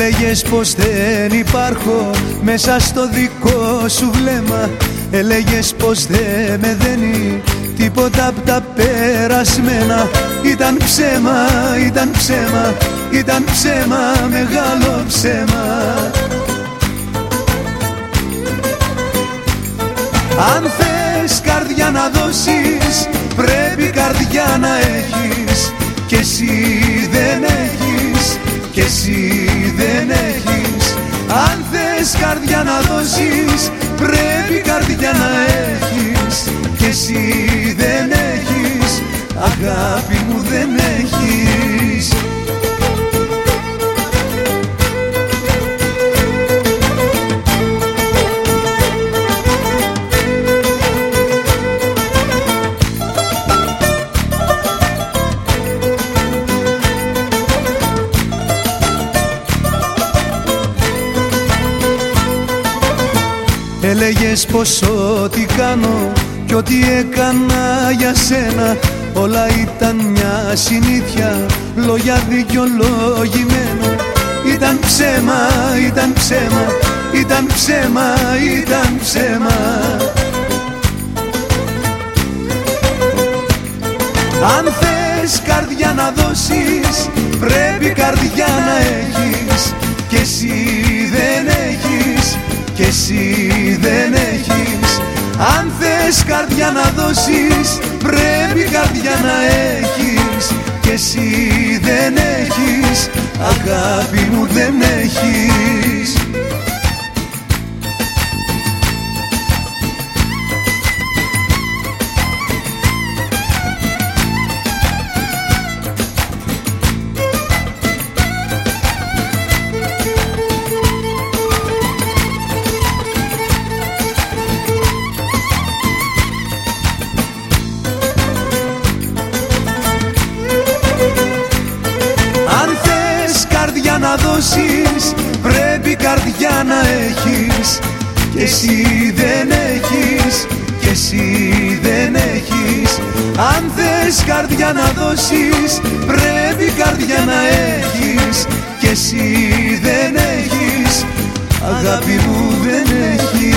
Έλεγες πως δεν υπάρχω μέσα στο δικό σου βλέμμα. Έλεγες πως δεν με δένει τίποτα απ' τα περασμένα. Ήταν ψέμα, ήταν ψέμα, ήταν ψέμα, μεγάλο ψέμα. Αν θες καρδιά να δώσεις, πρέπει καρδιά να έχεις. Κι εσύ δεν έχεις, κι εσύ δεν έχεις. Αν θες καρδιά να δώσεις, πρέπει καρδιά να έχεις. Κι εσύ δεν έχεις, αγάπη μου δεν έχεις. Έλεγες πως ό,τι κάνω κι ό,τι έκανα για σένα όλα ήταν μια συνήθεια, λόγια δικαιολογημένα. Ήταν ψέμα, ήταν ψέμα, ήταν ψέμα, ήταν ψέμα. Αν θες καρδιά να δώσεις, πρέπει καρδιά να έχεις. Κι εσύ δεν έχεις, κι εσύ δεν έχεις. Αν θες καρδιά να δώσεις, πρέπει καρδιά να έχεις. Κι εσύ δεν έχεις, αγάπη μου δεν έχεις. Να δώσεις, πρέπει καρδιά να έχεις. Κι εσύ δεν έχεις, κι εσύ δεν έχεις. Αν θες καρδιά να δώσεις, πρέπει καρδιά να έχεις. Κι εσύ δεν έχεις, αγάπη μου δεν έχεις.